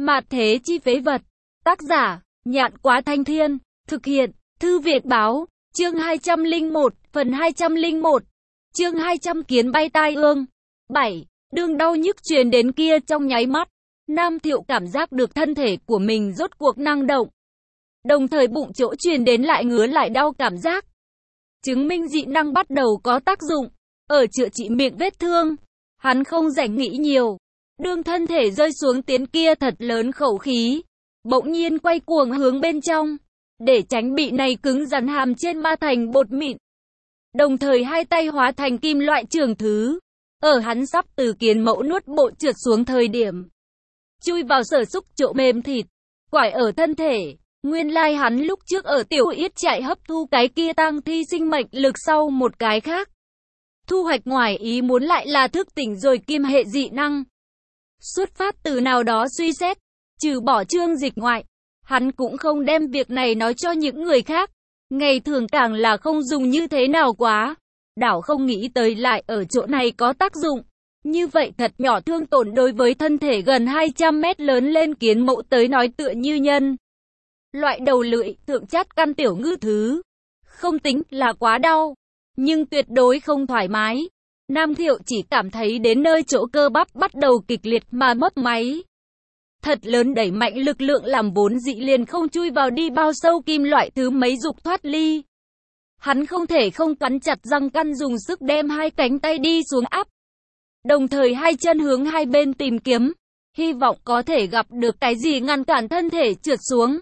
Mạt thế chi phế vật. Tác giả, Nhạn Quá Thanh Thiên. Thực hiện, Thư Việt Báo. Chương 201, phần 201. Chương 200 kiến bay tai ương. 7. Đương đau nhức truyền đến kia trong nháy mắt. Nam Thiệu cảm giác được thân thể của mình rốt cuộc năng động. Đồng thời bụng chỗ truyền đến lại ngứa lại đau cảm giác. Chứng minh dị năng bắt đầu có tác dụng. Ở chữa trị miệng vết thương. Hắn không rảnh nghĩ nhiều. Đương thân thể rơi xuống tiến kia thật lớn khẩu khí. Bỗng nhiên quay cuồng hướng bên trong. Để tránh bị này cứng rắn hàm trên ma thành bột mịn. Đồng thời hai tay hóa thành kim loại trường thứ. Ở hắn sắp từ kiến mẫu nuốt bộ trượt xuống thời điểm. Chui vào sở xúc chỗ mềm thịt. Quải ở thân thể. Nguyên lai hắn lúc trước ở tiểu yết chạy hấp thu cái kia tang thi sinh mệnh lực sau một cái khác. Thu hoạch ngoài ý muốn lại là thức tỉnh rồi kim hệ dị năng. Xuất phát từ nào đó suy xét. Trừ bỏ Trương Dịch ngoại. Hắn cũng không đem việc này nói cho những người khác. Ngày thường càng là không dùng như thế nào quá. Đảo không nghĩ tới lại ở chỗ này có tác dụng. Như vậy thật nhỏ thương tổn đối với thân thể gần 200 mét lớn lên kiến mẫu tới nói tựa như nhân. Loại đầu lưỡi, thượng chát căn tiểu ngư thứ. Không tính là quá đau. Nhưng tuyệt đối không thoải mái. Nam Thiệu chỉ cảm thấy đến nơi chỗ cơ bắp bắt đầu kịch liệt mà mất máy. Thật lớn đẩy mạnh lực lượng làm vốn dĩ liền không chui vào đi bao sâu kim loại thứ mấy dục thoát ly. Hắn không thể không cắn chặt răng căn dùng sức đem hai cánh tay đi xuống áp. Đồng thời hai chân hướng hai bên tìm kiếm. Hy vọng có thể gặp được cái gì ngăn cản thân thể trượt xuống.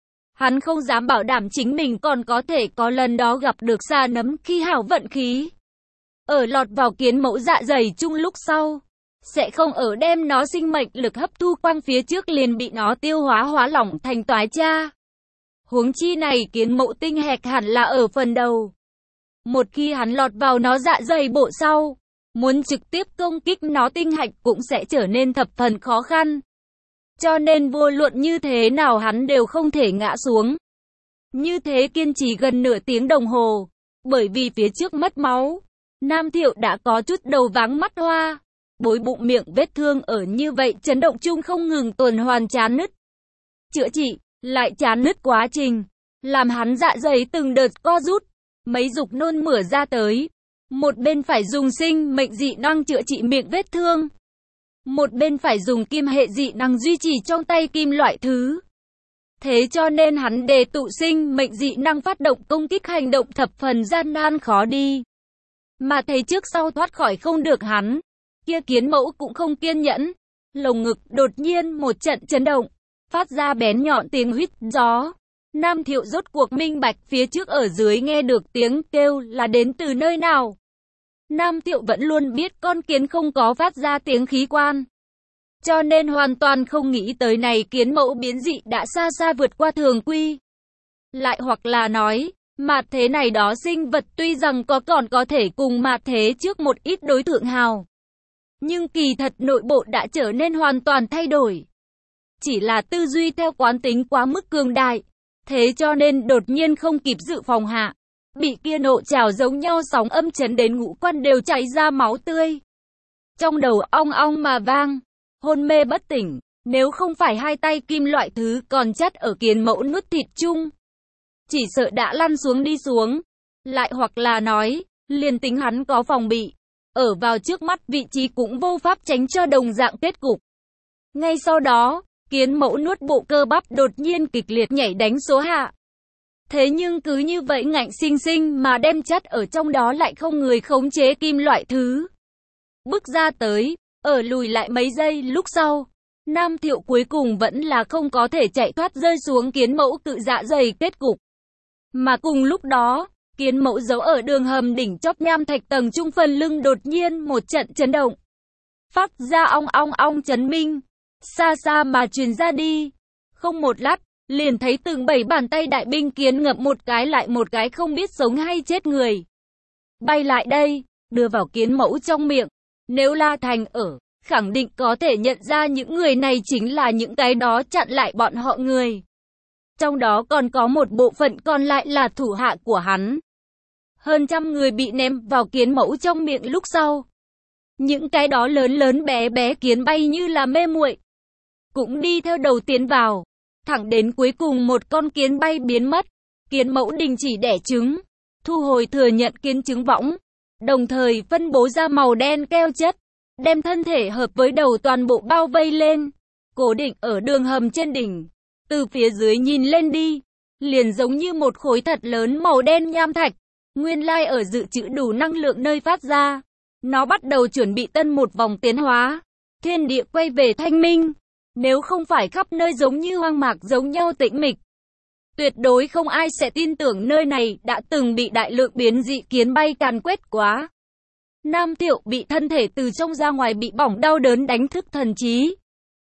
Hắn không dám bảo đảm chính mình còn có thể có lần đó gặp được sa nấm khi hảo vận khí. Ở lọt vào kiến mẫu dạ dày chung lúc sau. Sẽ không ở đem nó sinh mệnh lực hấp thu quang phía trước liền bị nó tiêu hóa lỏng thành toái cha. Huống chi này kiến mẫu tinh hạch hẳn là ở phần đầu. Một khi hắn lọt vào nó dạ dày bộ sau. Muốn trực tiếp công kích nó tinh hạch cũng sẽ trở nên thập phần khó khăn. Cho nên vô luận như thế nào hắn đều không thể ngã xuống. Như thế kiên trì gần nửa tiếng đồng hồ. Bởi vì phía trước mất máu. Nam Thiệu đã có chút đầu váng mắt hoa. Bối bụng miệng vết thương ở như vậy chấn động chung không ngừng tuần hoàn chán nứt. Chữa trị, lại chán nứt quá trình. Làm hắn dạ dày từng đợt co rút. Mấy dục nôn mửa ra tới. Một bên phải dùng sinh mệnh dị năng chữa trị miệng vết thương. Một bên phải dùng kim hệ dị năng duy trì trong tay kim loại thứ. Thế cho nên hắn đề tụ sinh mệnh dị năng phát động công kích hành động thập phần gian nan khó đi. Mà thấy trước sau thoát khỏi không được hắn. Kia kiến mẫu cũng không kiên nhẫn. Lồng ngực đột nhiên một trận chấn động. Phát ra bén nhọn tiếng huýt gió. Nam Thiệu rốt cuộc minh bạch phía trước ở dưới nghe được tiếng kêu là đến từ nơi nào. Nam Thiệu vẫn luôn biết con kiến không có phát ra tiếng khí quan. Cho nên hoàn toàn không nghĩ tới này kiến mẫu biến dị đã xa xa vượt qua thường quy. Lại hoặc là nói, mạt thế này đó sinh vật tuy rằng còn có thể cùng mạt thế trước một ít đối thượng hào. Nhưng kỳ thật nội bộ đã trở nên hoàn toàn thay đổi. Chỉ là tư duy theo quán tính quá mức cường đại. Thế cho nên đột nhiên không kịp dự phòng hạ. Bị kia nộ trào giống nhau sóng âm chấn đến ngũ quan đều chảy ra máu tươi. Trong đầu ong ong mà vang. Hôn mê bất tỉnh. Nếu không phải hai tay kim loại thứ còn chất ở kiến mẫu nuốt thịt chung. Chỉ sợ đã lăn xuống đi xuống. Lại hoặc là nói, liền tính hắn có phòng bị. Ở vào trước mắt vị trí cũng vô pháp tránh cho đồng dạng kết cục. Ngay sau đó, kiến mẫu nuốt bộ cơ bắp đột nhiên kịch liệt nhảy đánh số hạ. Thế nhưng cứ như vậy ngạnh sinh sinh mà đem chất ở trong đó lại không người khống chế kim loại thứ. Bước ra tới, ở lùi lại mấy giây lúc sau. Nam Thiệu cuối cùng vẫn là không có thể chạy thoát rơi xuống kiến mẫu cự dạ dày kết cục. Mà cùng lúc đó, kiến mẫu giấu ở đường hầm đỉnh chóp nham thạch tầng trung phần lưng đột nhiên một trận chấn động. Phát ra ong ong ong chấn minh. Xa xa mà truyền ra đi. Không một lát, liền thấy từng 7 bàn tay đại binh kiến ngậm một cái lại một cái không biết sống hay chết người. Bay lại đây, đưa vào kiến mẫu trong miệng. Nếu La Thành ở, khẳng định có thể nhận ra những người này chính là những cái đó chặn lại bọn họ người. Trong đó còn có một bộ phận còn lại là thủ hạ của hắn. Hơn trăm người bị ném vào kiến mẫu trong miệng lúc sau. Những cái đó lớn lớn bé bé kiến bay như là mê muội. cũng đi theo đầu tiến vào. Thẳng đến cuối cùng một con kiến bay biến mất. Kiến mẫu đình chỉ đẻ trứng, thu hồi thừa nhận kiến trứng võng, đồng thời phân bố ra màu đen keo chất, đem thân thể hợp với đầu toàn bộ bao vây lên, cố định ở đường hầm trên đỉnh. Từ phía dưới nhìn lên đi, liền giống như một khối thật lớn màu đen nham thạch, nguyên lai ở dự trữ đủ năng lượng nơi phát ra. Nó bắt đầu chuẩn bị tân một vòng tiến hóa, thiên địa quay về thanh minh. Nếu không phải khắp nơi giống như hoang mạc giống nhau tĩnh mịch, tuyệt đối không ai sẽ tin tưởng nơi này đã từng bị đại lượng biến dị kiến bay càn quét quá. Nam Thiệu bị thân thể từ trong ra ngoài bị bỏng đau đớn đánh thức thần trí.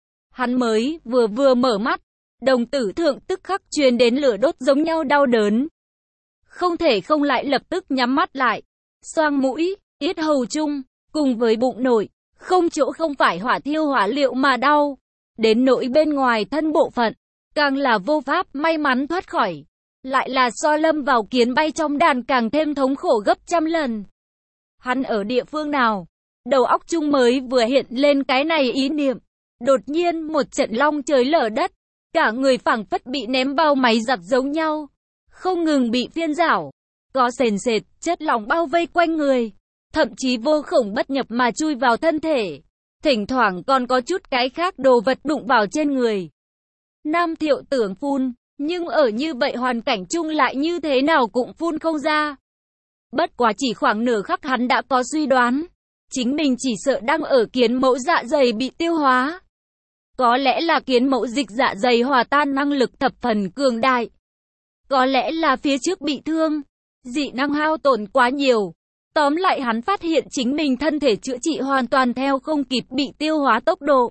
Hắn mới vừa mở mắt, đồng tử thượng tức khắc truyền đến lửa đốt giống nhau đau đớn. Không thể không lại lập tức nhắm mắt lại. Xoang mũi, yết hầu chung, cùng với bụng nổi, không chỗ không phải hỏa thiêu hỏa liệu mà đau. Đến nỗi bên ngoài thân bộ phận, càng là vô pháp may mắn thoát khỏi. Lại là so lâm vào kiến bay trong đàn càng thêm thống khổ gấp trăm lần. Hắn ở địa phương nào? Đầu óc chung mới vừa hiện lên cái này ý niệm. Đột nhiên một trận long trời lở đất. Cả người phảng phất bị ném bao máy giặt giống nhau. Không ngừng bị phiên rảo. Có sền sệt, chất lỏng bao vây quanh người. Thậm chí vô khổng bất nhập mà chui vào thân thể. Thỉnh thoảng còn có chút cái khác đồ vật đụng vào trên người. Nam Thiệu tưởng phun, nhưng ở như vậy hoàn cảnh chung lại như thế nào cũng phun không ra. Bất quá chỉ khoảng nửa khắc hắn đã có suy đoán. Chính mình chỉ sợ đang ở kiến mẫu dạ dày bị tiêu hóa. Có lẽ là kiến mẫu dịch dạ dày hòa tan năng lực thập phần cường đại. Có lẽ là phía trước bị thương, dị năng hao tổn quá nhiều. Tóm lại hắn phát hiện chính mình thân thể chữa trị hoàn toàn theo không kịp bị tiêu hóa tốc độ.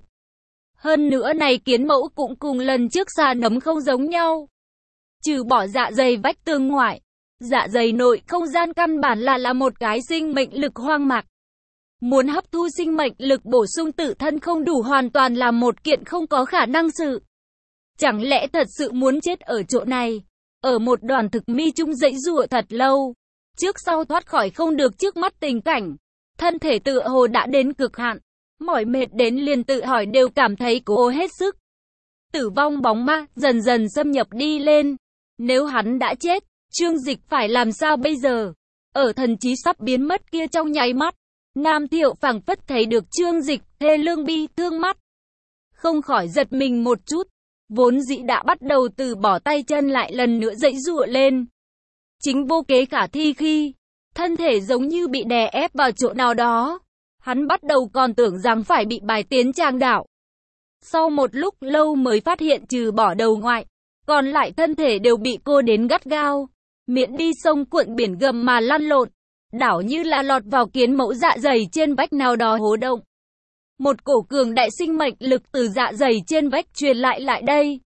Hơn nữa này kiến mẫu cũng cùng lần trước xà nấm không giống nhau. Trừ bỏ dạ dày vách tường ngoại, dạ dày nội không gian căn bản là một cái sinh mệnh lực hoang mạc. Muốn hấp thu sinh mệnh lực bổ sung tự thân không đủ hoàn toàn là một kiện không có khả năng sự. Chẳng lẽ thật sự muốn chết ở chỗ này? Ở một đoàn thực mi chung dãy giụa thật lâu. Trước sau thoát khỏi không được trước mắt tình cảnh. Thân thể tựa hồ đã đến cực hạn. Mỏi mệt đến liền tự hỏi đều cảm thấy cố hết sức. Tử vong bóng ma dần dần xâm nhập đi lên. Nếu hắn đã chết, Trương Dịch phải làm sao bây giờ? Ở thần trí sắp biến mất kia trong nháy mắt, Nam Thiệu phảng phất thấy được Trương Dịch thê lương bi thương mắt. Không khỏi giật mình một chút. Vốn dĩ đã bắt đầu từ bỏ tay chân lại lần nữa dãy giụa lên. Chính vô kế khả thi khi thân thể giống như bị đè ép vào chỗ nào đó. Hắn bắt đầu còn tưởng rằng phải bị bài tiến trang đạo. Sau một lúc lâu mới phát hiện trừ bỏ đầu ngoại, còn lại thân thể đều bị cô đến gắt gao. Miễn đi sông cuộn biển gầm mà lăn lộn, đảo như là lọt vào kiến mẫu dạ dày trên vách nào đó hố động. Một cổ cường đại sinh mệnh lực từ dạ dày trên vách truyền lại đây.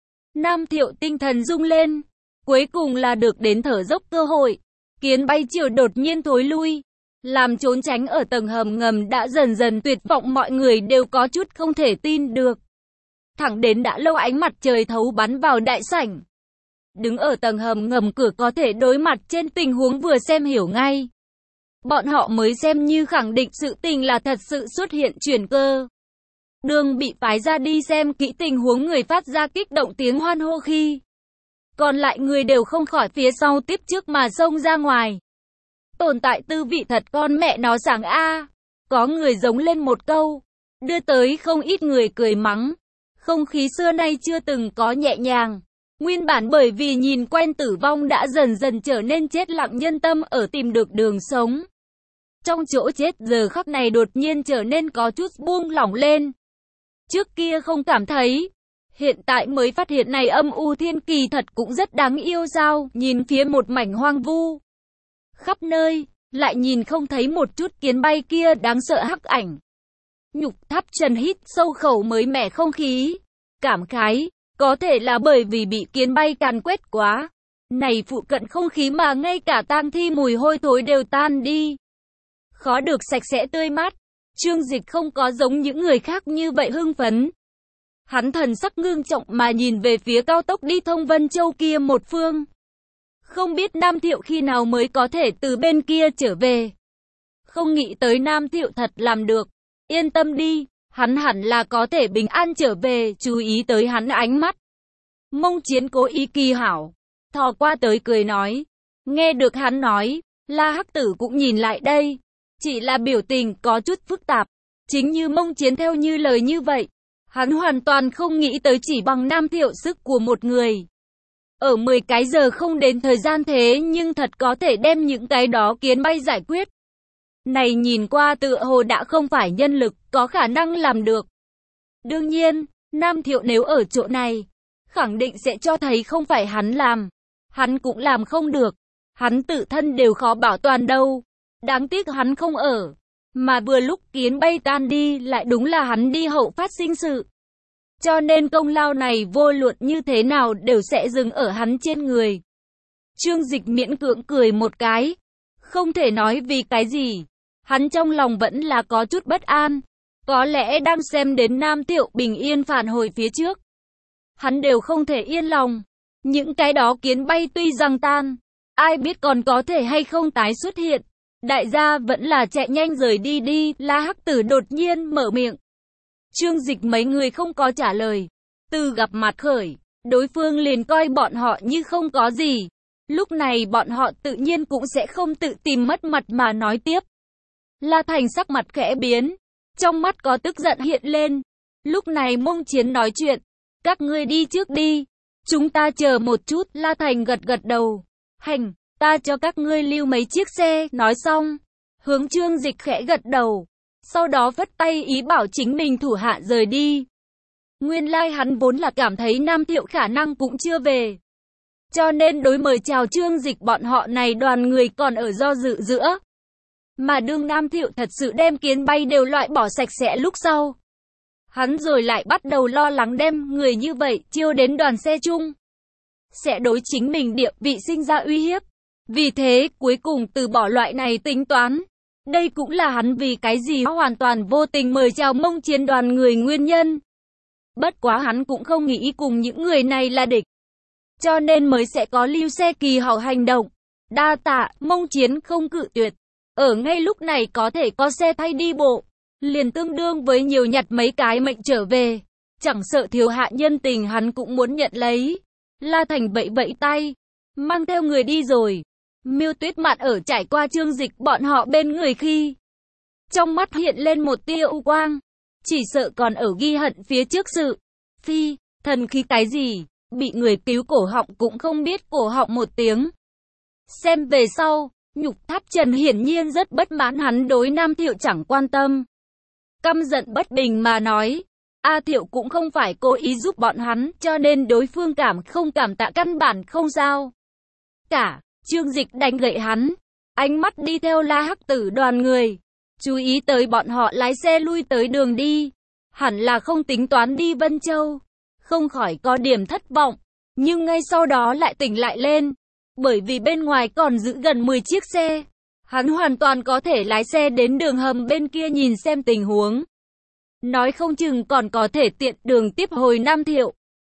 Nam Thiệu tinh thần rung lên, cuối cùng là được đến thở dốc cơ hội. Kiến bay chiều đột nhiên thối lui, làm trốn tránh ở tầng hầm ngầm đã dần dần tuyệt vọng, mọi người đều có chút không thể tin được. Thẳng đến đã lâu ánh mặt trời thấu bắn vào đại sảnh. Đứng ở tầng hầm ngầm cửa có thể đối mặt trên tình huống vừa xem hiểu ngay. Bọn họ mới xem như khẳng định sự tình là thật sự xuất hiện chuyển cơ. Đường bị phái ra đi xem kỹ tình huống người phát ra kích động tiếng hoan hô khi. Còn lại người đều không khỏi phía sau tiếp trước mà xông ra ngoài. Tồn tại tư vị thật con mẹ nó sảng a. Có người giống lên một câu, đưa tới không ít người cười mắng. Không khí xưa nay chưa từng có nhẹ nhàng. Nguyên bản bởi vì nhìn quen tử vong đã dần dần trở nên chết lặng, nhân tâm ở tìm được đường sống. Trong chỗ chết giờ khắc này đột nhiên trở nên có chút buông lỏng lên. Trước kia không cảm thấy, hiện tại mới phát hiện này âm u thiên kỳ thật cũng rất đáng yêu sao. Nhìn phía một mảnh hoang vu, khắp nơi, lại nhìn không thấy một chút kiến bay kia đáng sợ hắc ảnh. Nhục Tháp Trần hít sâu khẩu mới mẻ không khí, cảm khái, có thể là bởi vì bị kiến bay càn quét quá. Này phụ cận không khí mà ngay cả tang thi mùi hôi thối đều tan đi. Khó được sạch sẽ tươi mát. Trương Dịch không có giống những người khác như vậy hưng phấn. Hắn thần sắc ngưng trọng mà nhìn về phía cao tốc đi thông Vân Châu kia một phương. Không biết Nam Thiệu khi nào mới có thể từ bên kia trở về. Không nghĩ tới Nam Thiệu thật làm được. Yên tâm đi, hắn hẳn là có thể bình an trở về, chú ý tới hắn ánh mắt. Mông Chiến cố ý kỳ hảo, thò qua tới cười nói. Nghe được hắn nói, La Hắc Tử cũng nhìn lại đây, chỉ là biểu tình có chút phức tạp. Chính như Mông Chiến theo như lời như vậy, hắn hoàn toàn không nghĩ tới chỉ bằng Nam Thiệu sức của một người. Ở 10 cái giờ không đến thời gian thế nhưng thật có thể đem những cái đó kiến bay giải quyết. Này nhìn qua tựa hồ đã không phải nhân lực có khả năng làm được. Đương nhiên, Nam Thiệu nếu ở chỗ này, khẳng định sẽ cho thấy không phải hắn làm. Hắn cũng làm không được. Hắn tự thân đều khó bảo toàn đâu. Đáng tiếc hắn không ở. Mà vừa lúc kiến bay tan đi lại đúng là hắn đi hậu phát sinh sự. Cho nên công lao này vô luận như thế nào đều sẽ dừng ở hắn trên người. Trương Dịch miễn cưỡng cười một cái. Không thể nói vì cái gì. Hắn trong lòng vẫn là có chút bất an. Có lẽ đang xem đến Nam Thiệu bình yên phản hồi phía trước. Hắn đều không thể yên lòng. Những cái đó kiến bay tuy rằng tan, ai biết còn có thể hay không tái xuất hiện. Đại gia vẫn là chạy nhanh rời đi đi, La Hắc Tử đột nhiên mở miệng. Trương Dịch mấy người không có trả lời. Từ gặp mặt khởi, đối phương liền coi bọn họ như không có gì. Lúc này bọn họ tự nhiên cũng sẽ không tự tìm mất mặt mà nói tiếp. La Thành sắc mặt khẽ biến, trong mắt có tức giận hiện lên. Lúc này Mông Chiến nói chuyện, các ngươi đi trước đi, chúng ta chờ một chút. La Thành gật gật đầu, hành, ta cho các ngươi lưu mấy chiếc xe. Nói xong, hướng Trương Dịch khẽ gật đầu, sau đó vất tay ý bảo chính mình thủ hạ rời đi. Nguyên lai hắn vốn là cảm thấy Nam Thiệu khả năng cũng chưa về, cho nên đối mời chào Trương Dịch bọn họ này đoàn người còn ở do dự giữa. Mà đương Nam Thiệu thật sự đem kiến bay đều loại bỏ sạch sẽ lúc sau, hắn rồi lại bắt đầu lo lắng đem người như vậy chiêu đến đoàn xe chung, sẽ đối chính mình địa vị sinh ra uy hiếp. Vì thế cuối cùng từ bỏ loại này tính toán. Đây cũng là hắn vì cái gì hoàn toàn vô tình mời chào Mông Chiến đoàn người nguyên nhân. Bất quá hắn cũng không nghĩ cùng những người này là địch, cho nên mới sẽ có lưu xe kỳ hảo hành động. Đa tạ. Mông Chiến không cự tuyệt. Ở ngay lúc này có thể có xe thay đi bộ, liền tương đương với nhiều nhặt mấy cái mệnh trở về. Chẳng sợ thiếu hạ nhân tình hắn cũng muốn nhận lấy. La Thành vẫy vẫy tay, mang theo người đi rồi. Miêu Tuyết Mạn ở trải qua Trương Dịch bọn họ bên người khi, trong mắt hiện lên một tia u quang, chỉ sợ còn ở ghi hận phía trước sự. Phi, thần khí cái gì, bị người cứu cổ họng cũng không biết cổ họng một tiếng. Xem về sau, Nhục Tháp Trần hiển nhiên rất bất mãn hắn đối Nam Thiệu chẳng quan tâm. Căm giận bất bình mà nói, A Thiệu cũng không phải cố ý giúp bọn hắn, cho nên đối phương không cảm tạ căn bản không sao cả. Trương Dịch đánh gậy hắn, ánh mắt đi theo La Hắc Tử đoàn người, chú ý tới bọn họ lái xe lui tới đường đi, hẳn là không tính toán đi Vân Châu, không khỏi có điểm thất vọng, nhưng ngay sau đó lại tỉnh lại lên, bởi vì bên ngoài còn giữ gần 10 chiếc xe, hắn hoàn toàn có thể lái xe đến đường hầm bên kia nhìn xem tình huống, nói không chừng còn có thể tiện đường tiếp hồi Nam Thiệu.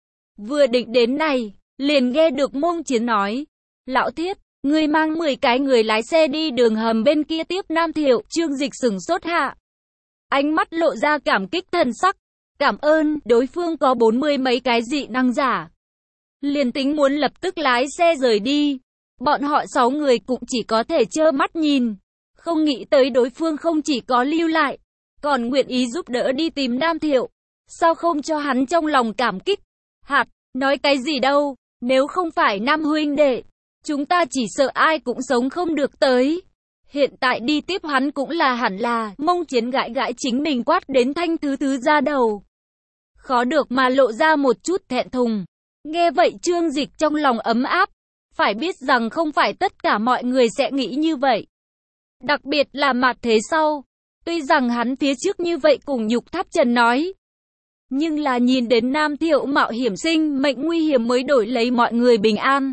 Vừa định đến này, liền nghe được Mông Chiến nói, Lão Thiết, ngươi mang 10 cái người lái xe đi đường hầm bên kia tiếp Nam Thiệu. Trương Dịch sửng sốt hạ, ánh mắt lộ ra cảm kích thần sắc. Cảm ơn. Đối phương có 40 mấy cái dị năng giả, liền tính muốn lập tức lái xe rời đi, bọn họ 6 người cũng chỉ có thể trơ mắt nhìn. Không nghĩ tới đối phương không chỉ có lưu lại, còn nguyện ý giúp đỡ đi tìm Nam Thiệu. Sao không cho hắn trong lòng cảm kích? Hạt, nói cái gì đâu, nếu không phải Nam huynh đệ, chúng ta chỉ sợ ai cũng sống không được tới. Hiện tại đi tiếp hắn cũng là hẳn là. Mông Chiến gãi gãi chính mình quát đến thanh thứ ra đầu, khó được mà lộ ra một chút thẹn thùng. Nghe vậy Trương Dịch trong lòng ấm áp, phải biết rằng không phải tất cả mọi người sẽ nghĩ như vậy, đặc biệt là mặt thế sau. Tuy rằng hắn phía trước như vậy cùng Nhục Tháp Trần nói, nhưng là nhìn đến Nam Thiệu mạo hiểm sinh mệnh nguy hiểm mới đổi lấy mọi người bình an,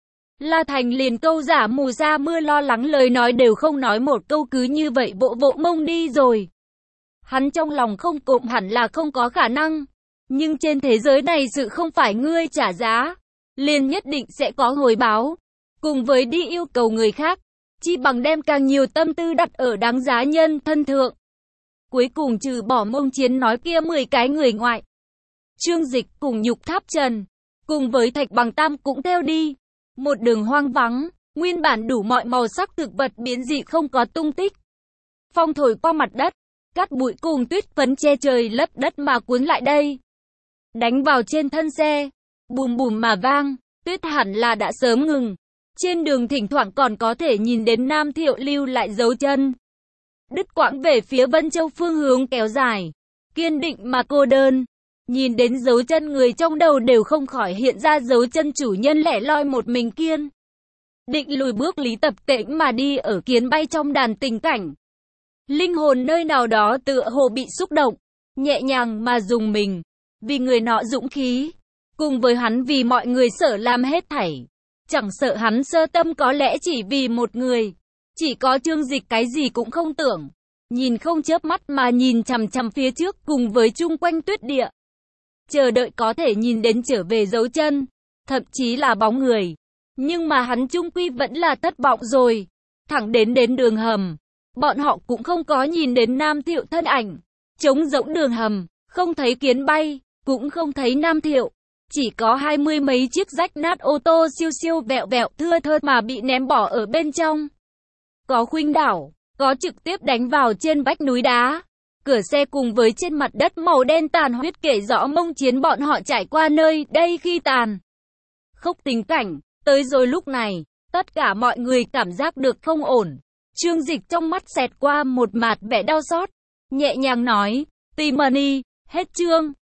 La Thành liền câu giả mù sa mưa lo lắng lời nói đều không nói một câu, cứ như vậy vỗ vỗ mông đi rồi. Hắn trong lòng không cụm hẳn là không có khả năng, nhưng trên thế giới này sự không phải ngươi trả giá, liền nhất định sẽ có hồi báo. Cùng với đi yêu cầu người khác, chi bằng đem càng nhiều tâm tư đặt ở đáng giá nhân thân thượng. cuối cùng trừ bỏ Mông Chiến nói kia 10 cái người ngoại. Trương Dịch cùng Nhục Tháp Trần, cùng với Thạch Bằng Tam cũng theo đi. Một đường hoang vắng, nguyên bản đủ mọi màu sắc thực vật biến dị không có tung tích. Phong thổi qua mặt đất, cát bụi cùng tuyết phấn che trời lấp đất mà cuốn lại đây. Đánh vào trên thân xe, bùm bùm mà vang, tuyết hẳn là đã sớm ngừng. Trên đường thỉnh thoảng còn có thể nhìn đến Nam Thiệu lưu lại dấu chân. Đứt quãng về phía Vân Châu phương hướng kéo dài, kiên định mà cô đơn. Nhìn đến dấu chân người trong đầu đều không khỏi hiện ra dấu chân chủ nhân lẻ loi một mình kiên. Định lùi bước Lý Tập Tễnh mà đi ở kiến bay trong đàn tình cảnh. Linh hồn nơi nào đó tựa hồ bị xúc động, nhẹ nhàng mà dùng mình, vì người nọ dũng khí, cùng với hắn vì mọi người sợ làm hết thảy. Chẳng sợ hắn sơ tâm có lẽ chỉ vì một người, chỉ có Trương Dịch cái gì cũng không tưởng, nhìn không chớp mắt mà nhìn chằm chằm phía trước cùng với chung quanh tuyết địa. Chờ đợi có thể nhìn đến trở về dấu chân, thậm chí là bóng người. Nhưng mà hắn chung quy vẫn là thất vọng rồi. Thẳng đến đường hầm, bọn họ cũng không có nhìn đến Nam Thiệu thân ảnh. Trống rỗng đường hầm, không thấy kiến bay, cũng không thấy Nam Thiệu. Chỉ có 20 mấy chiếc rách nát ô tô siêu siêu vẹo vẹo thưa thớt mà bị ném bỏ ở bên trong. Có khuynh đảo, có trực tiếp đánh vào trên vách núi đá. Cửa xe cùng với trên mặt đất màu đen tàn huyết kể rõ Mông Chiến bọn họ trải qua nơi đây khi tàn khốc tình cảnh. Tới rồi lúc này, tất cả mọi người cảm giác được không ổn. Trương Dịch trong mắt xẹt qua một mạt vẻ đau xót, nhẹ nhàng nói, Timony, hết chương.